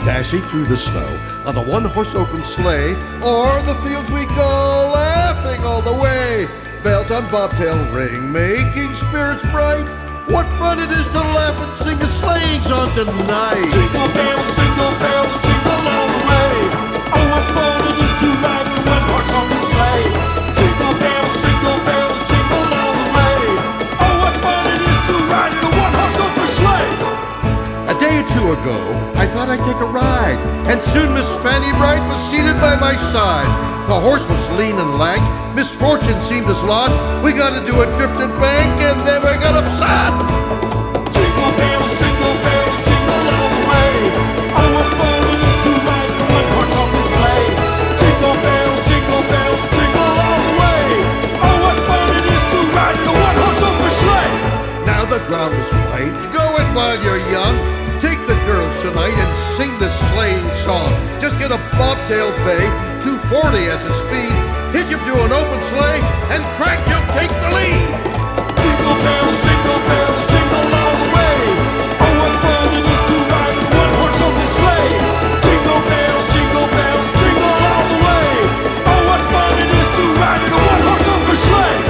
dashing through the snow on a one-horse open sleigh, o'er the fields we go, laughing all the way. Bells on bobtail ring, making spirits bright. What fun it is to laugh and sing a sleighing song tonight. Jingle bells, jingle all the way. Oh, what fun it is to ride in one horse open sleigh. Jingle bells, jingle all the way. Oh, what fun it is to ride in a one horse open sleigh. A day or two ago, I thought I'd take a ride, and soon Miss Fanny Bright was seated by my side. The horse was lean and lank, misfortune seemed his lot. We got into a drifted bank, and then we got upset. Jingle bells, jingle all the way. Oh, what fun it is to ride in one horse open sleigh. Jingle bells, jingle all the way. Oh, what fun it is to ride in a one horse open sleigh. Now the ground is white, go it while you're young. Take the girls tonight and sing this sleighing song. Just get a bobtail bay, 240 as a speed. Hitch him to an open sleigh, and crack, you'll take the lead. Jingle bells, jingle all the way. Oh, what fun it is to ride in one horse open sleigh. Jingle bells, jingle all the way. Oh, what fun it is to ride in a one horse open sleigh.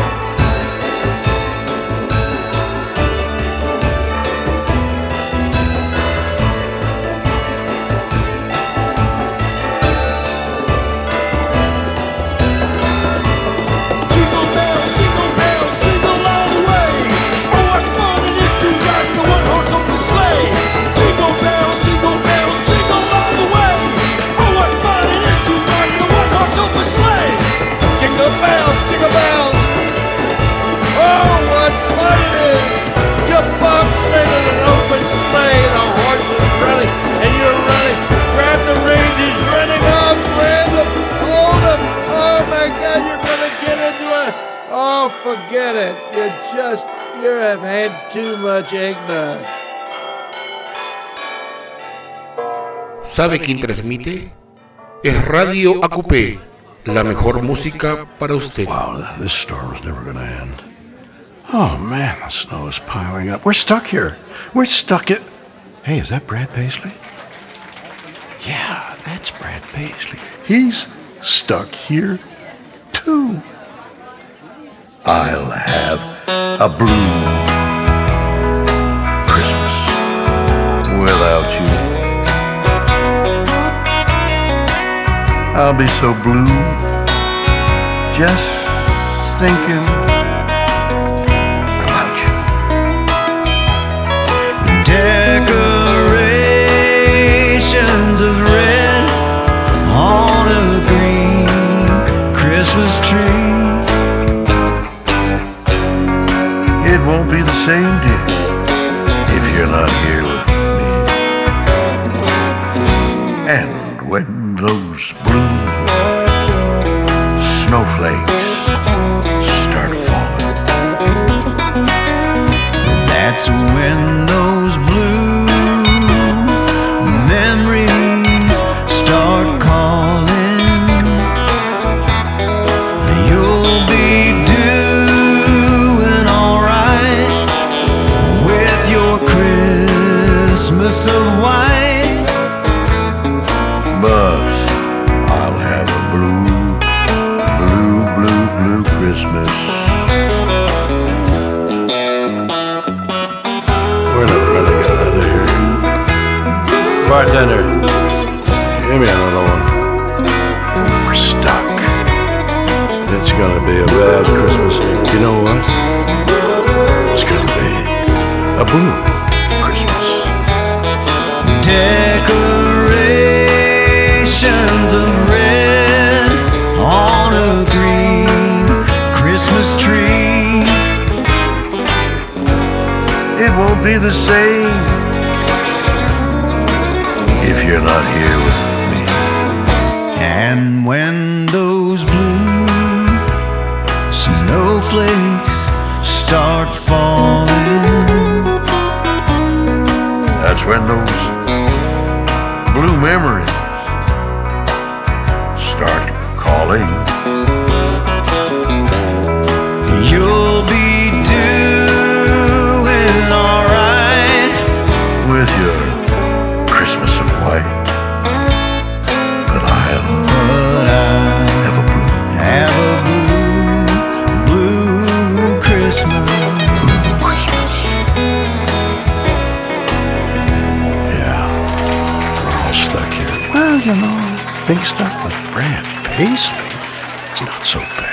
Forget it. You have had too much eggnog. ¿Sabe quién transmite? Es Radio AQP, la mejor música para usted. Wow, this storm is never gonna end. Oh man, the snow is piling up. We're stuck here. We're stuck at... Hey, is that Brad Paisley? Yeah, that's Brad Paisley. He's stuck here too. I'll have a blue Christmas without you. I'll be so blue just thinking about you. Decorations of red on a green Christmas tree. It won't be the same, dear, if you're not here with me. And when those blue snowflakes start falling, that's when those blue memories start calling. You'll be doing alright with your Christmas of white. but I'll have a blue Christmas. We're never gonna get out of here. Bartender, give me another one. We're stuck. It's gonna be a bad Christmas. You know what? It's gonna be a blue Christmas. Decorations of red on a green Christmas tree. It won't be the same if you're not here with me. And when those blue snowflakes start falling, That's when those blue memories start calling. you'll be doing alright With your Christmas of white. Christmas. Christmas. Yeah, we're all stuck here. Well, you know, being stuck with Brad Paisley, it's not so bad.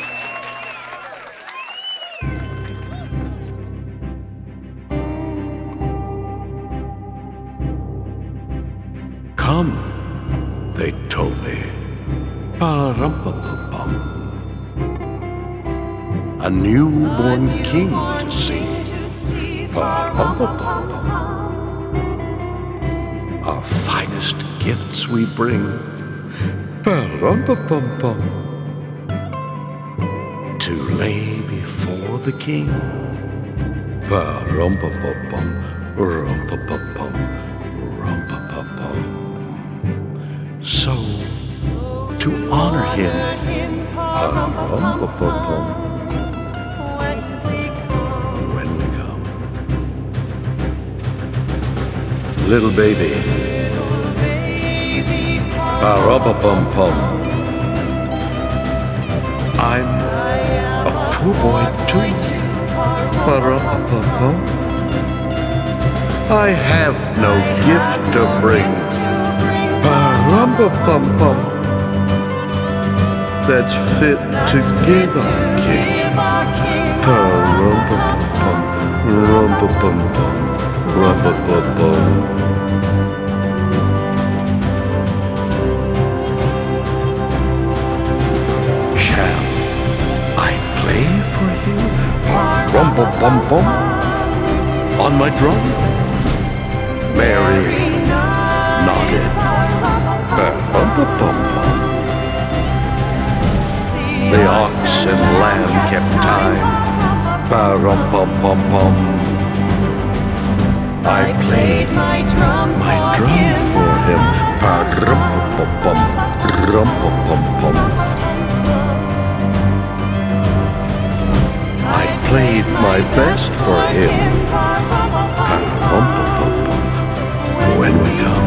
Come, they told me. Ba-rum-pa-pa-bum. A newborn king to see. Ba-rum-pa-pa-bum. Our finest gifts we bring. Ba-rum-pa-pum-pum. To lay before the king. Ba-rum-pa-pa-bum. Rum-pa-pa-pum. Rum-pa-pa-pum. So, to honor him, pa-rum-pa-pa-pum, when we come. Little baby, pa-rum-pa-pum-pum. I'm a poor boy too, pa-rum-pa-pum-pum. I have no gift to bring. Ba-rum-pa-pum-pum, that's fit to give our king. Pa-rum-pa-pum-pum, rum-pa-pum-pum, rum-pa-pum-pum. Shall I play for you? Pa-rum-pa-pum-pum, on my drum? Mary nodded. Ba-rum-pa-pum-pum. The ox and lamb kept time. Ba-rum-pum-pum-pum. I played my drum for him. Ba-rum-pum-pum, rum-pum-pum-pum. I played my best for him. Ba-rum-pum-pum-pum. When we come.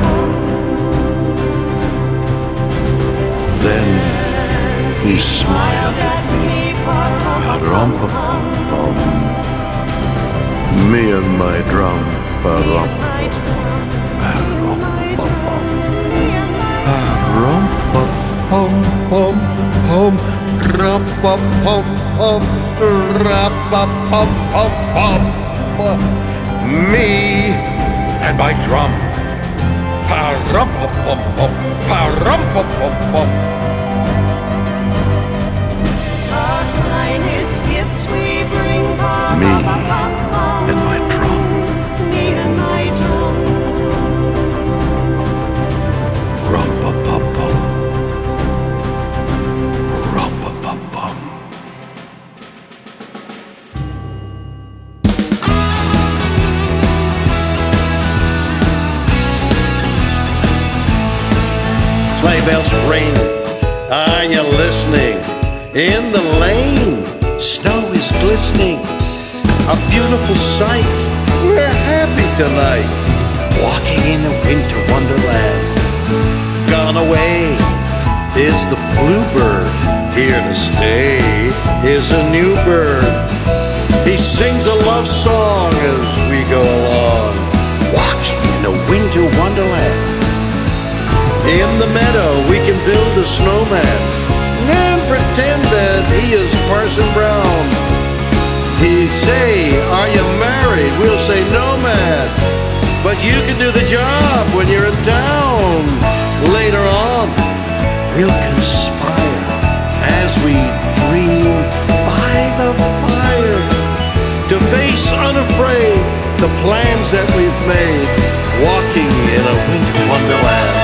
Then he smiled at me, pa-rum-pa-pum-pum. Me and my drum, pa-rum-pa-pum-pum, pa-rum-pa-pum-pum, pa-rum-pa-pum-pum-pum, ra-pa-pum-pum, ra-pa-pum-pum-pum. Me and my drum, pa-rum-pa-pum-pum, pa-rum-pa-pum-pum. Me and my drum. Rum-pa-pa-pum. Rum-pa-pa-pum. Sleigh bells ring. Are you listening? In the lane, snow is glistening. A beautiful sight. We're happy tonight. Walking in a winter wonderland. Gone away is the bluebird. Here to stay is a new bird. He sings a love song as we go along. Walking in a winter wonderland. In the meadow we can build a snowman and pretend that he is Parson Brown. He'd say, are you married? We'll say, no, man. But you can do the job when you're in town. Later on, we'll conspire as we dream by the fire to face unafraid the plans that we've made, walking in a winter wonderland.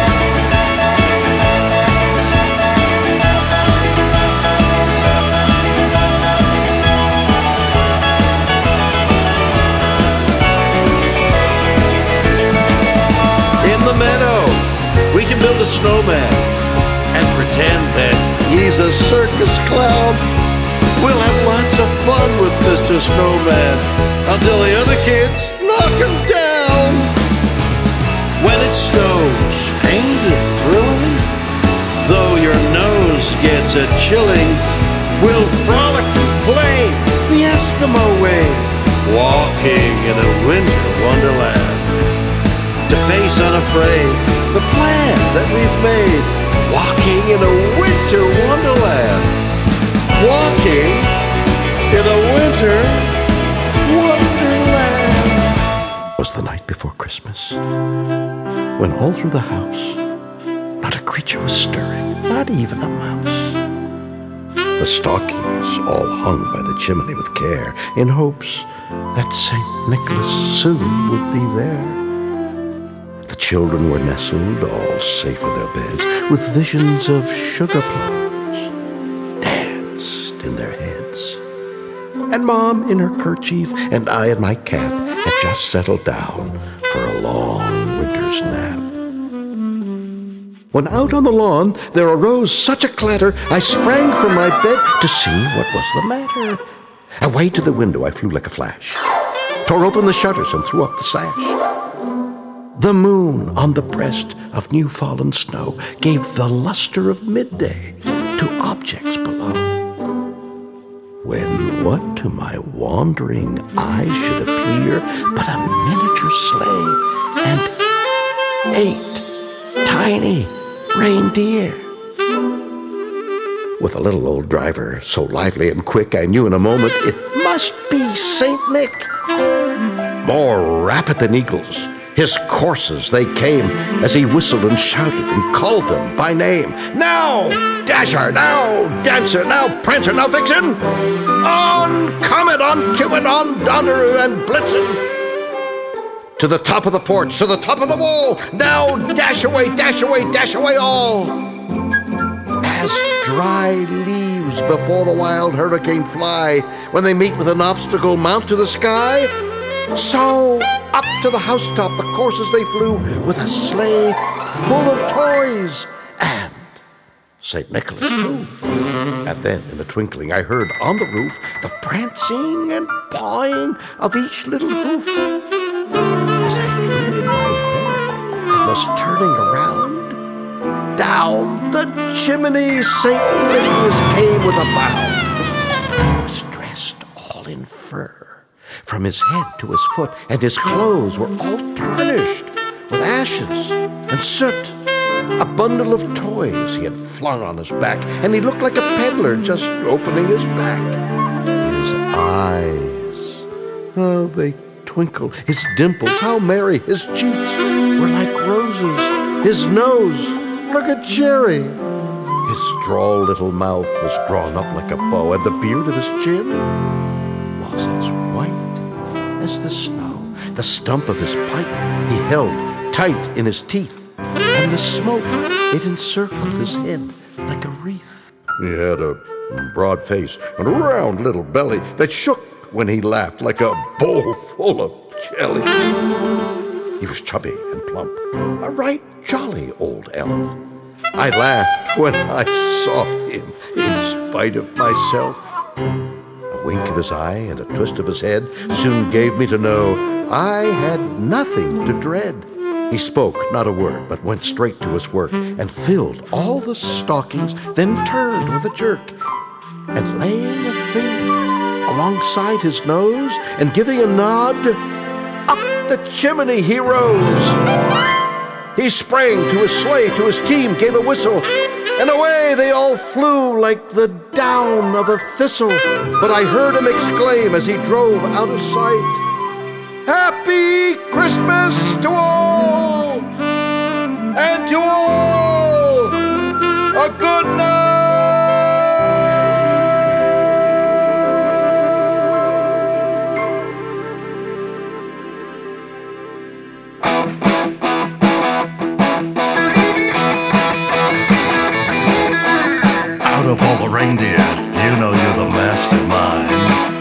Meadow, we can build a snowman and pretend that he's a circus clown. We'll have lots of fun with Mr. Snowman until the other kids knock him down. When it snows, ain't it thrilling? Though your nose gets a chilling, we'll frolic and play. Fiesta them away. Walking in a winter wonderland, to face unafraid the plans that we've made. Walking in a winter wonderland. Walking in a winter wonderland. It was the night before Christmas, when all through the house not a creature was stirring, not even a mouse. The stockings all hung by the chimney with care, in hopes that St. Nicholas soon would be there. The children were nestled, all safe in their beds, with visions of sugar plums danced in their heads. And Mom in her kerchief and I in my cap had just settled down for a long winter's nap. When out on the lawn there arose such a clatter, I sprang from my bed to see what was the matter. Away to the window I flew like a flash, tore open the shutters and threw up the sash. The moon on the breast of new-fallen snow gave the luster of midday to objects below. When what to my wandering eyes should appear but a miniature sleigh and 8 tiny reindeer. With a little old driver so lively and quick, I knew in a moment it must be Saint Nick. More rapid than eagles, his coursers they came, as he whistled and shouted and called them by name. Now, Dasher, now, Dancer, now, Prancer, now, Vixen, on Comet, on Cupid, on Donner and Blitzen. To the top of the porch, to the top of the wall, now dash away, dash away, dash away all. As dry leaves before the wild hurricane fly, when they meet with an obstacle mount to the sky, so up to the housetop the coursers they flew, with a sleigh full of toys, and St. Nicholas too. And then in a twinkling I heard on the roof the prancing and pawing of each little hoof. As I drew in my head and was turning around, down the chimney St. Nicholas came with a bound. He was dressed all in fur, from his head to his foot, and his clothes were all tarnished with ashes and soot. A bundle of toys he had flung on his back, and he looked like a peddler just opening his back. His eyes, oh, they twinkled. His dimples, how merry. His cheeks were like roses. His nose, look at Jerry. His droll little mouth was drawn up like a bow, and the beard of his chin was as white as the snow. The stump of his pipe he held tight in his teeth, and the smoke, it encircled his head like a wreath. He had a broad face and a round little belly that shook when he laughed like a bowl full of jelly. He was chubby and plump, a right jolly old elf. I laughed when I saw him in spite of myself. A wink of his eye and a twist of his head soon gave me to know I had nothing to dread. He spoke not a word, but went straight to his work and filled all the stockings, then turned with a jerk, and laying a finger alongside his nose and giving a nod, up the chimney he rose. He sprang to his sleigh, to his team, gave a whistle, and away they all flew like the down of a thistle. But I heard him exclaim as he drove out of sight, "Happy Christmas to all, and to all a good night." Out of all the reindeer, you know you're the mastermind.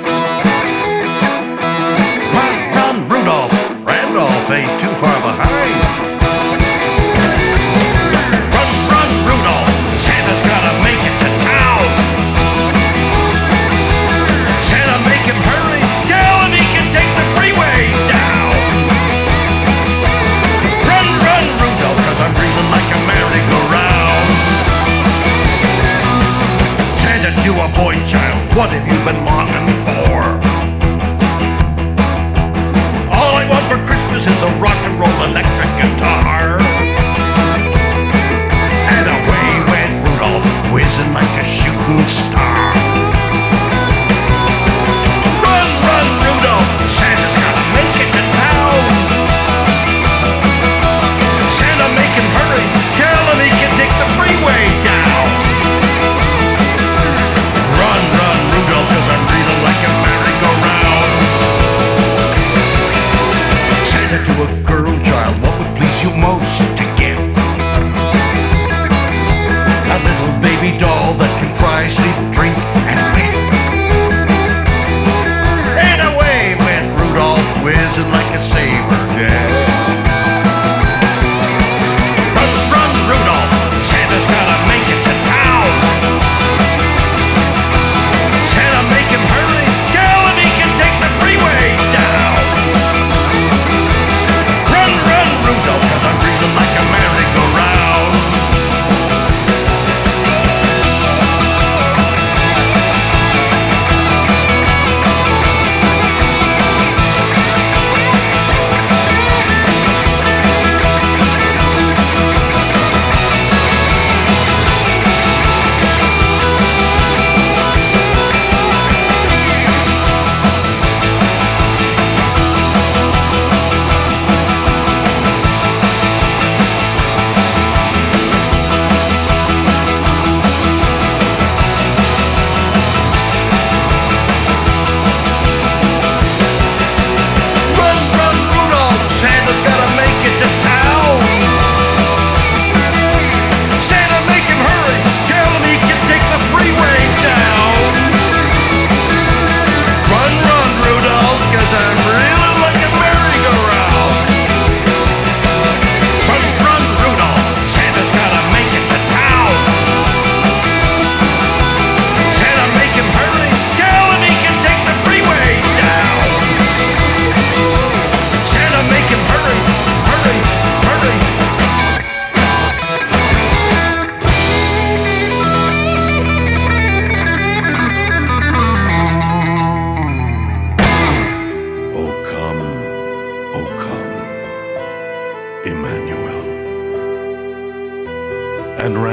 Run, Rudolph! Randolph ain't too far behind. Run, Rudolph! Santa's got a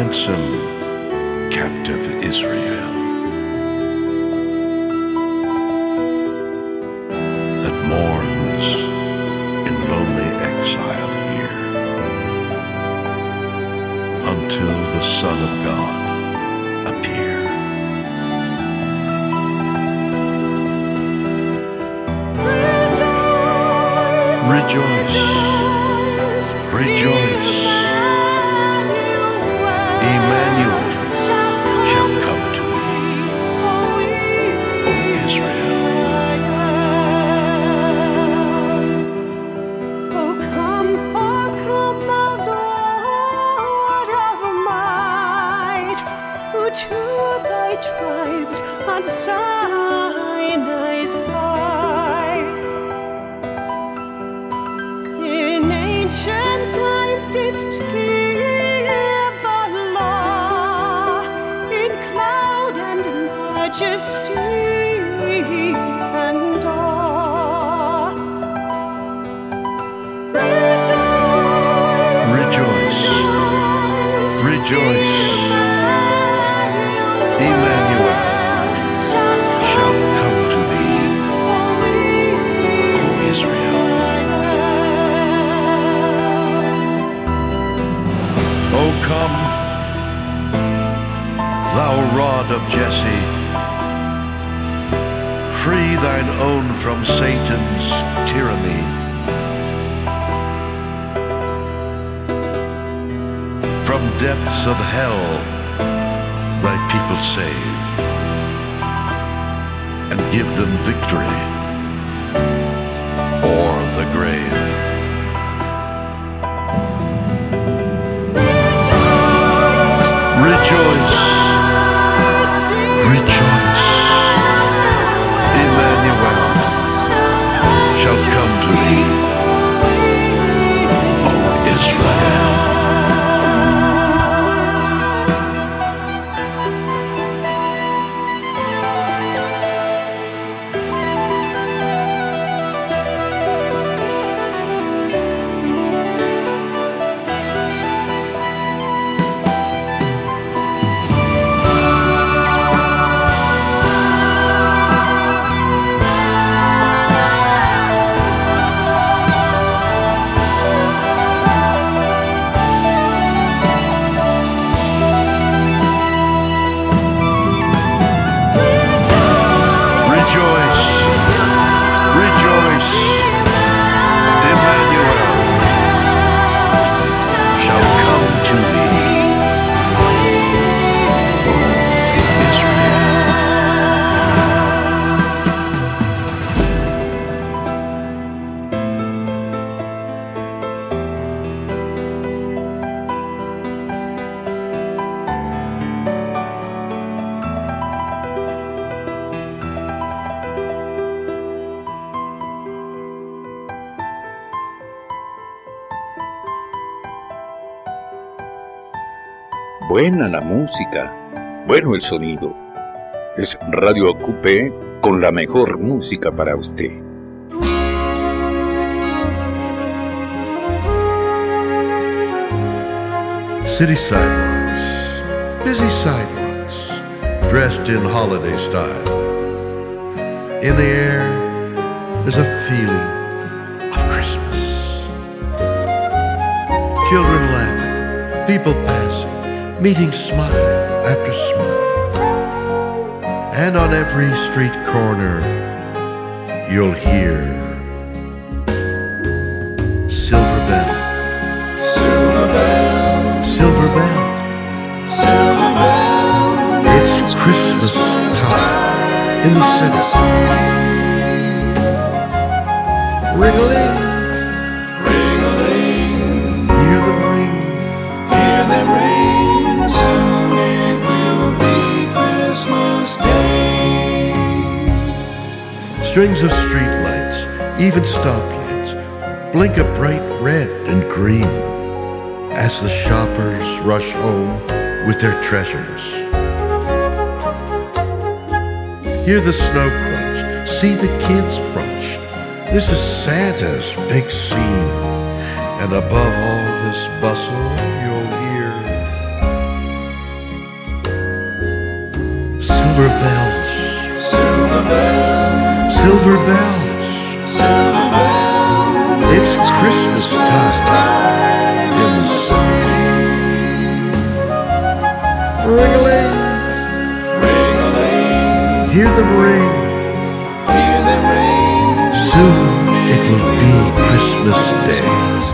ransom captive Israel that mourns in lonely exile here until the Son of God appear. Rejoice, rejoice, Emmanuel shall come to thee, O Israel. Oh come, our Lord of might, who to thy tribes on Sinai's high. In ancient times didst give the law in cloud and majesty and awe. Rejoice, rejoice, Emmanuel shall come to thee, O Israel. O come, thou rod of Jesse, free thine own from Satan's tyranny. From depths of hell thy people save, and give them victory o'er the grave. Rejoice, rejoice, Emmanuel shall come to thee, O Israel. Buena la música, bueno el sonido. Es Radio Acupé con la mejor música para usted. City sidewalks, busy sidewalks, dressed in holiday style. In the air, there's a feeling of Christmas. Children laughing, people passing, meeting smile after smile. And on every street corner, you'll hear Silver Bell, Silver Bell, Silver Bell, Silver Bell. It's Christmas time in the city. Ring-a-ling, ring-a-ling, hear them ring, hear them ring. Soon it will be Christmas Day. Strings of streetlights, even stoplights, blink a bright red and green as the shoppers rush home with their treasures. Hear the snow crunch, see the kids brunch. This is Santa's big scene. And above all this bustle, you'll hear Silver bells, Silver bells, silver bells. silver bells. It's Christmas time in the city. Ring-a-ling, Ring-a-ling, hear them ring. hear them ring. Soon it will be Christmas Day.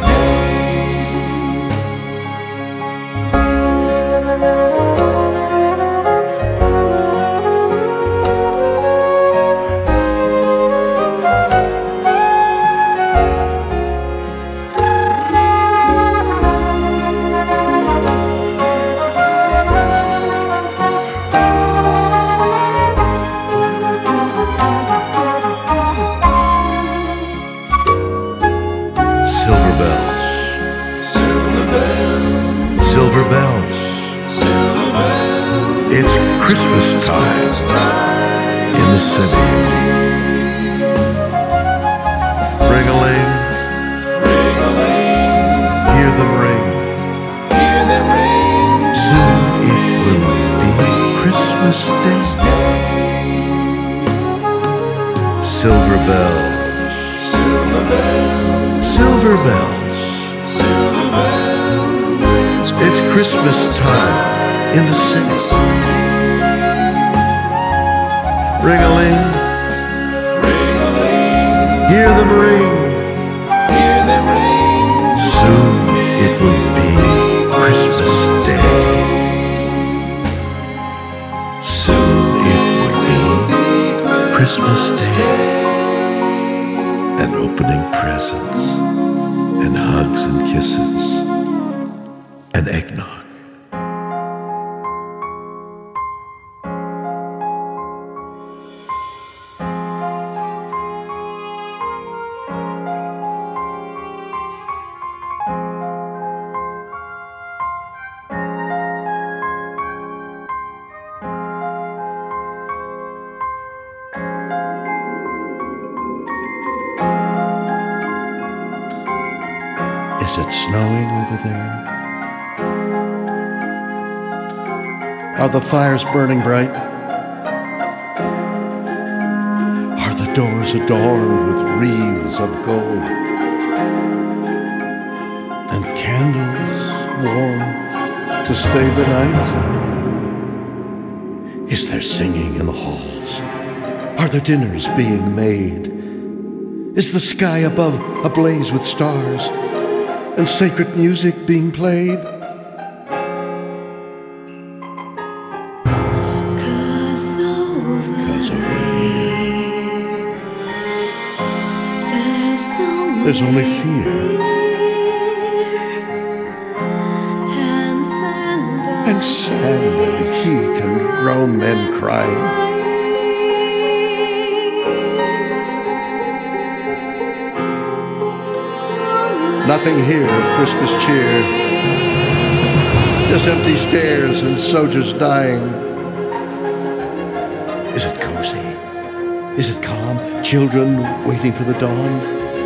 Silver bells, Silver bells, silver bells. silver bells. It's Christmas time in the city. Ring-a-ling, Ring-a-ling, hear them ring. hear them ring. Soon it will be Christmas Day. Silver bells, Silver bells, silver bells. silver bells. It's Christmas time in the city. Ring-a-ling, Ring-a-ling, hear them ring. hear them ring. Soon it will be Christmas Day. Soon it will be Christmas Day. And opening presents, and hugs and kisses, and eggnog. Is it snowing over there? Are the fires burning bright? Are the doors adorned with wreaths of gold? And candles warm to stay the night? Is there singing in the halls? Are there dinners being made? Is the sky above ablaze with stars? And sacred music being played? Cause over here, there's There's only fear and sand and heat and grown men crying. Nothing here of Christmas cheer, just empty stairs and soldiers dying. Is it cozy? Is it calm? Children waiting for the dawn?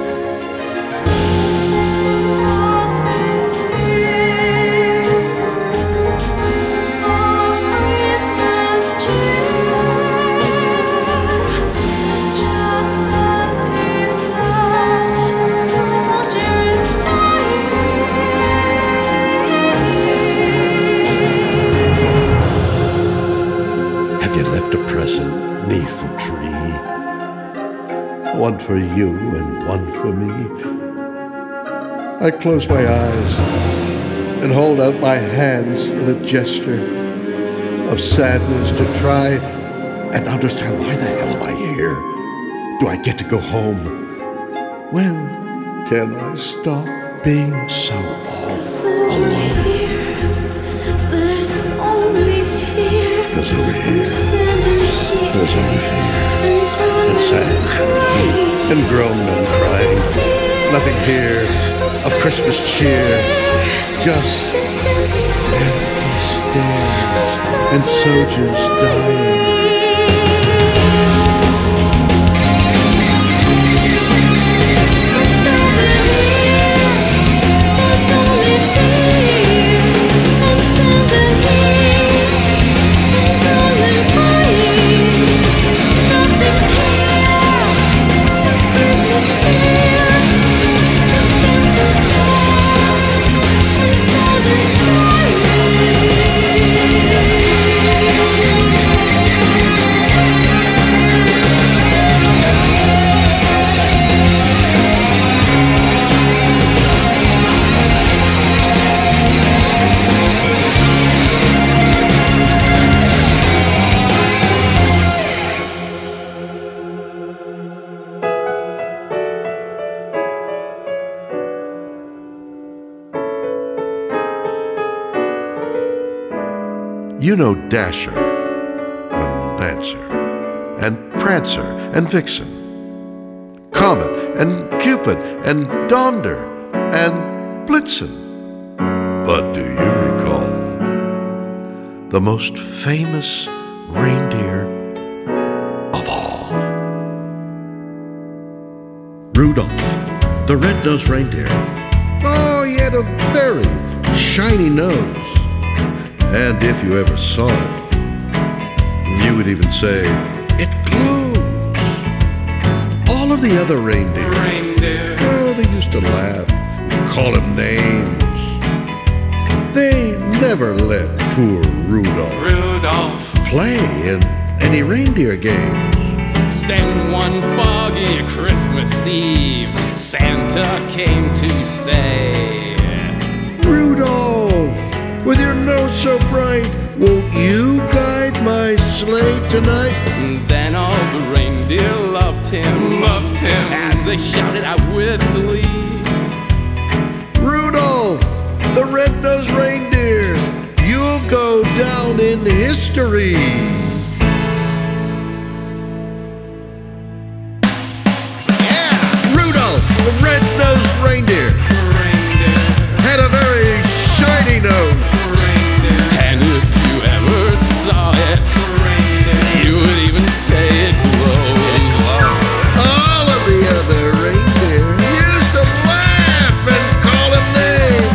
Have you left a present 'neath the tree? One for you and one for me. I close my eyes and hold out my hands in a gesture of sadness to try and understand why the hell am I here? Do I get to go home? When can I stop being so all alone? There's only fear. Because over here, Sand and heat. there's only fear And and sand and grown men crying. Nothing here of Christmas cheer, just empty stairs and soldiers dying. There's only fear and sand and heat. And grown men crying. You know Dasher and Dancer and Prancer and Vixen, Comet and Cupid and Donder and Blitzen. But do you recall the most famous reindeer of all? Rudolph, the red-nosed reindeer. Oh, he had a very shiny nose. And if you ever saw him, you would even say, it glues. All of the other reindeer, oh, they used to laugh and call him names. They never let poor Rudolph play in any reindeer games. Then one foggy Christmas Eve, Santa came to say, Rudolph, with your nose so bright, won't you guide my sleigh tonight? Then all the reindeer loved him, as they shouted out with glee. Rudolph, the red-nosed reindeer, you'll go down in history. The red-nosed reindeer had a very shiny nose. And if you ever saw it, you would even say it glows. All of the other reindeer used to laugh and call him names.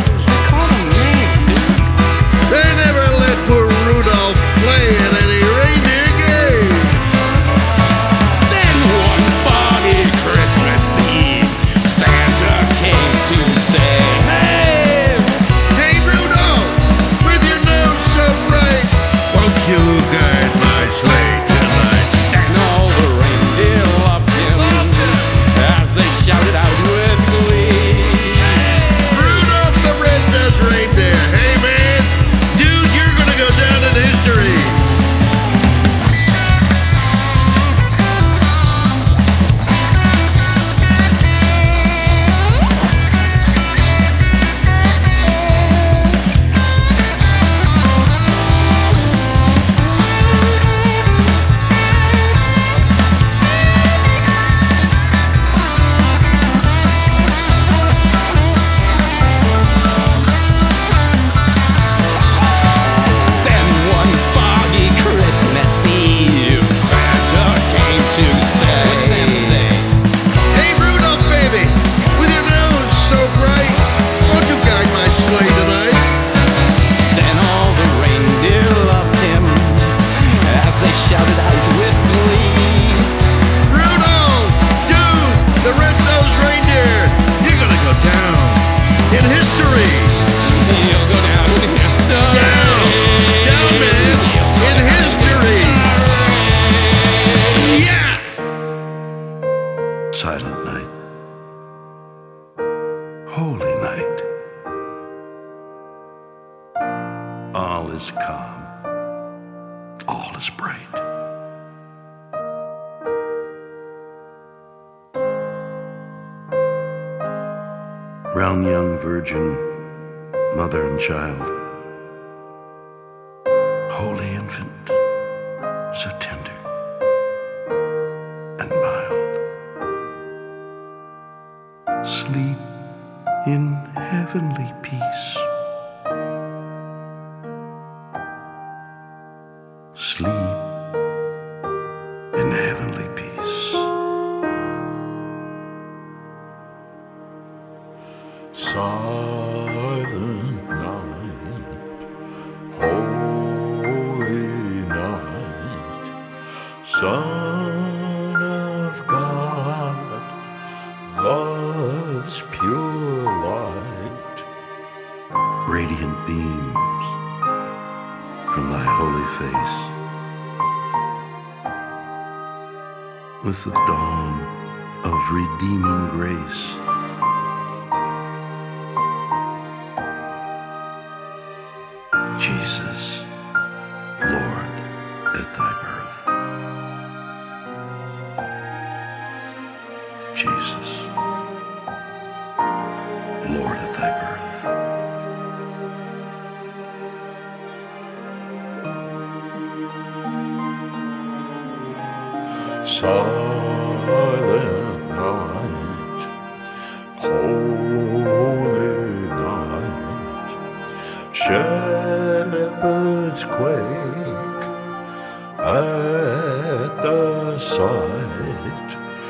They never let poor Rudolph play in any reindeer games. Then one foggy Christmas Eve, Santa came to say, Hey Rudolph, with your nose so bright, won't you guide my sleigh tonight? and all the reindeer loved him, as they shouted out with glee. Rudolph the red-nosed reindeer, hey man, dude, you're gonna go down in history. Then one foggy Christmas Eve, Santa came to say, Hey Rudolph baby, with your nose so bright, won't you guide my sleigh tonight? Then all the reindeer loved him, as they shouted out with glee. Rudolph, dude, the red-nosed reindeer, you're gonna go down in history. You'll go down in history. Down, man, in history. Yeah! Silent night. Holy night. All is calm. All is bright. Round young virgin, mother and child. Holy infant, so tender and mild. Sleep in heavenly peace. Sleep in heavenly peace. Silent night, holy night, Son of God, love's pure light. Radiant beams from thy holy face. With the dawn of redeeming grace. Jesus, Lord, at thy birth. Jesus, Lord, at thy birth. Silent night, holy night, shepherds quake at the sight,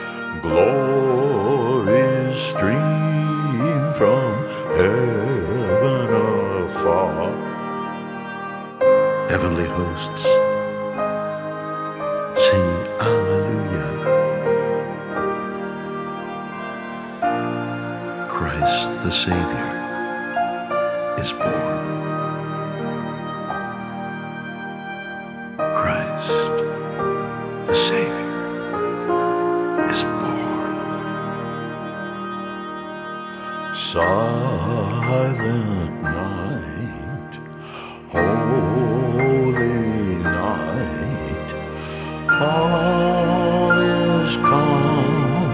glories stream from heaven afar. Heavenly hosts, sing Alleluia. Christ the Savior is born. Christ the Savior is born. Silent night, holy night, all is calm,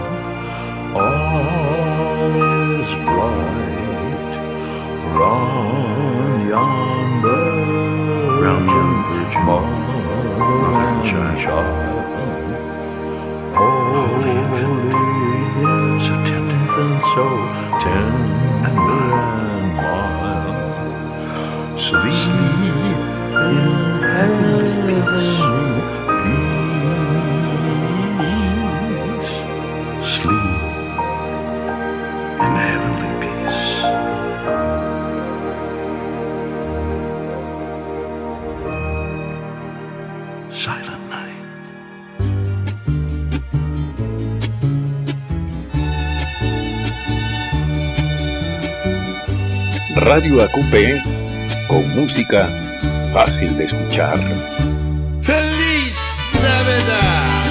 all is bright. Round yon virgin, mother and child, holy infant, so tender and so tender and mild, sleep in heavenly peace. Sleep in heavenly peace. Silent night. Radio AQP con música fácil de escuchar. Feliz Navidad!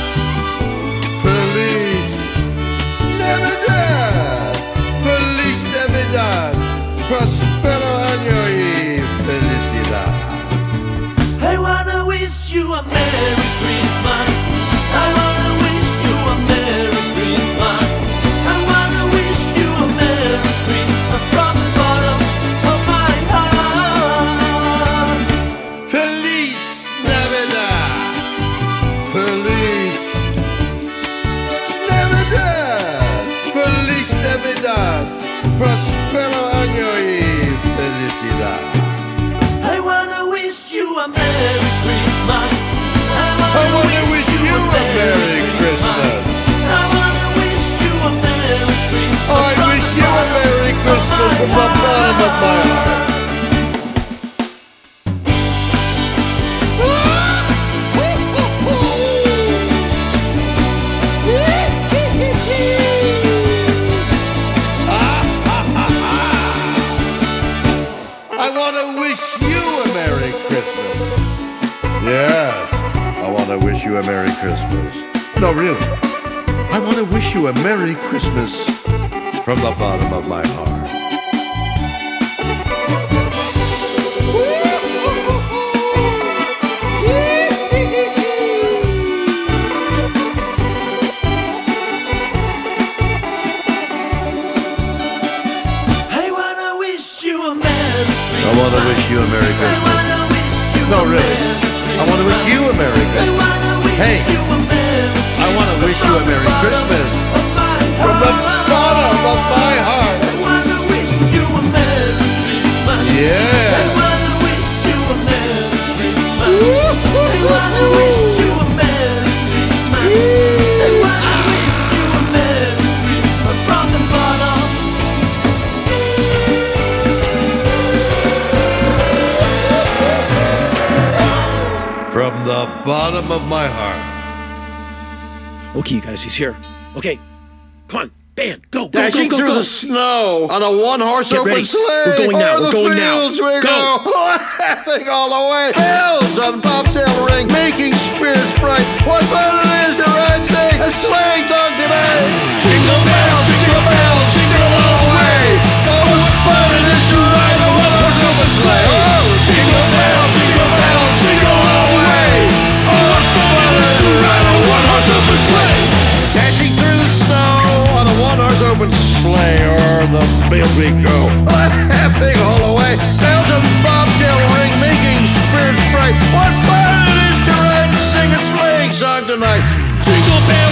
Feliz Navidad! Feliz Navidad! Prospero año y felicidad! I wanna wish you a Merry Christmas. I wanna wish you a Merry Christmas. I wanna wish you a Merry Christmas from the bottom of my heart. Feliz Navidad! Feliz Navidad! Feliz Navidad! Prospero año y felicidad! I wanna wish you a Merry Christmas. I wanna wish you a Merry Christmas! I wanna wish you a Merry Christmas. Oh, I wish you a Merry Christmas from the bottom of my heart! I want to wish you a Merry Christmas. Yes, I want to wish you a Merry Christmas. No, really. I want to wish you a Merry Christmas from the bottom of my heart. I wanna wish you a Merry Christmas. I want to wish you a Merry I Christmas. wanna wish you No, a really. Merry I want to wish you a Merry I Christmas. wanna wish Hey, you a Merry I want to wish you a Merry Christmas from the bottom of my heart. I wanna wish you a Merry Christmas. Yeah. I wanna wish you a Merry Christmas. I wanna wish you a Merry Christmas. I wanna wish you a Merry Christmas from the bottom. From the bottom of my heart. Okay, you guys, he's here. Okay, come on, band, go, go, Dashing go, go, through go. the snow on a one-horse Get open ready. sleigh. We're going now, O'er we're the going now. fields we Go. go, laughing all the way. Bells on bobtail ring, making spirits bright. What fun it is to ride, say, a sleighing song today. Jingle bells, jingle all the way. Oh, what fun it is to ride a one-horse open sleigh. Oh, jingle bells, jingle all the way. Oh, what fun it is to ride a one-horse open sleigh. Dashing through the snow on a one-horse open sleigh, o'er the fields we go, laughing all the way. Bells and bobtail ring, making spirits bright. What fun it is to ride and sing a sleighing song tonight. Jingle bells.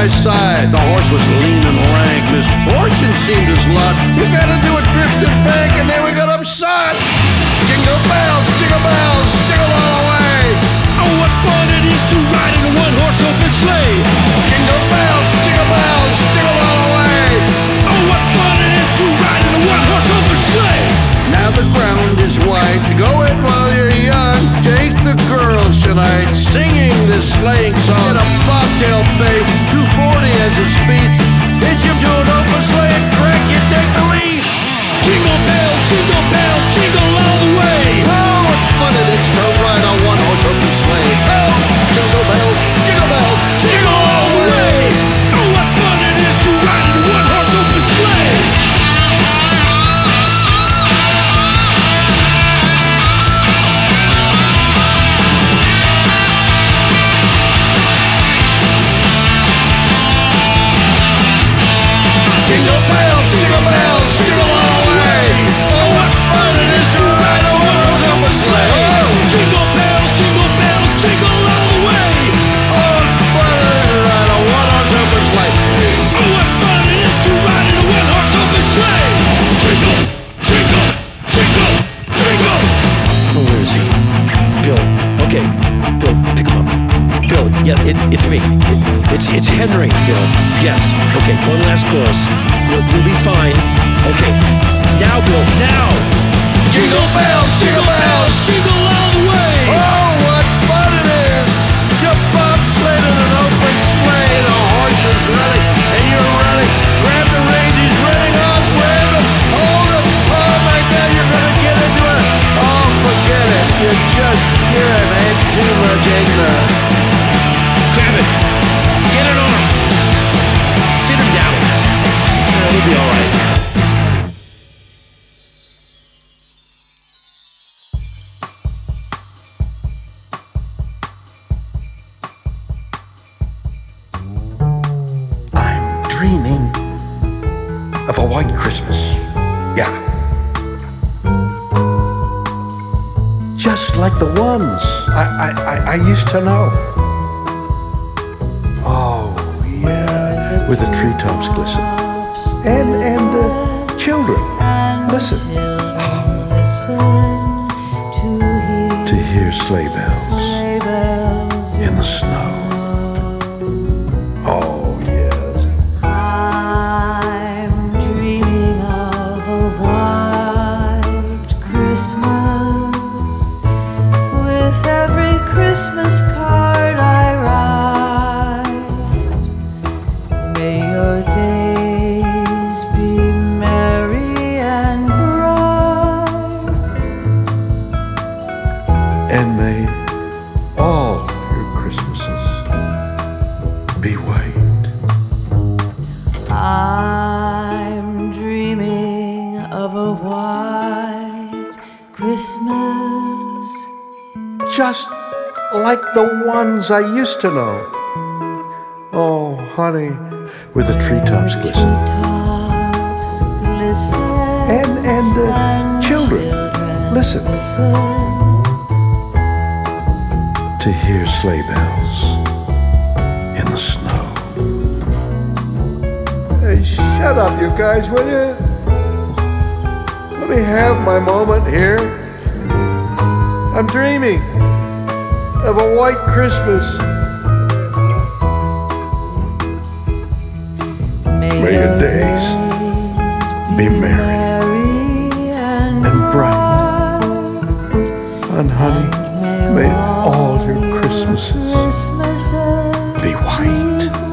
by side. The horse was lean and rank. Misfortune seemed his lot. He got into a drifted bank, and there we got upside. Jingle bells, jingle all the way. Oh, what fun it is to ride in a one-horse open sleigh. Jingle bells, jingle all the way. Oh, what fun it is to ride in a one-horse open sleigh. Now the ground is white. Go it while you're young. Take the girls tonight, singing this sleighing song. Get a bobtail bay, 240 as a speed. Hitch him to an open sleigh and crack, you take the lead. Jingle bells, jingle all the way. Oh, what fun it is to ride a one-horse open sleigh. Oh, jingle bells, jingle all the way. Oh, what fun it is to ride in a one-horse open sleigh. Jingle bells, jingle all the way. Oh, what fun it is to ride a one-horse open sleigh. Oh, Jingle bells, jingle all the way. oh, what fun it is to ride a one-horse open sleigh. Oh, what fun it is to ride in a one-horse open sleigh. Jingle, jingle, jingle, jingle. Oh, where is he? Bill. Okay, Bill, pick him up. Bill, yeah, it's me. It's Henry, Bill. Yes. Okay, one last chorus. You'll be fine. Okay. Now, Bill, now. Jingle bells, Jingle all the way. oh, what fun it is to bobsled in an open sleigh. The horse is ready, and you're ready. Grab the reins, he's running off. Grab him, hold him. Oh, my God, you're gonna get into it. Oh, forget it. You have had too much eggnog. Grab it. Get it on. Sit him down. It'll be all right. I'm dreaming of a white Christmas. Yeah. Just like the ones I used to know. Oh, yeah. Where the treetops glisten. And children, listen. To hear sleigh bells in the snow. Oh, yes. I'm dreaming of a white Christmas. With every Christmas card I write, may your days be merry and bright. And may all your Christmases be white. I'm dreaming of a white Christmas. Just like the ones I used to know. Oh, honey, where the treetops glisten. Tops glisten. And children, listen. To hear sleigh bells in the snow. Hey, shut up, you guys, will you? Let me have my moment here. I'm dreaming of a white Christmas. May your days be merry and bright. And honey, may all your Christmases be white.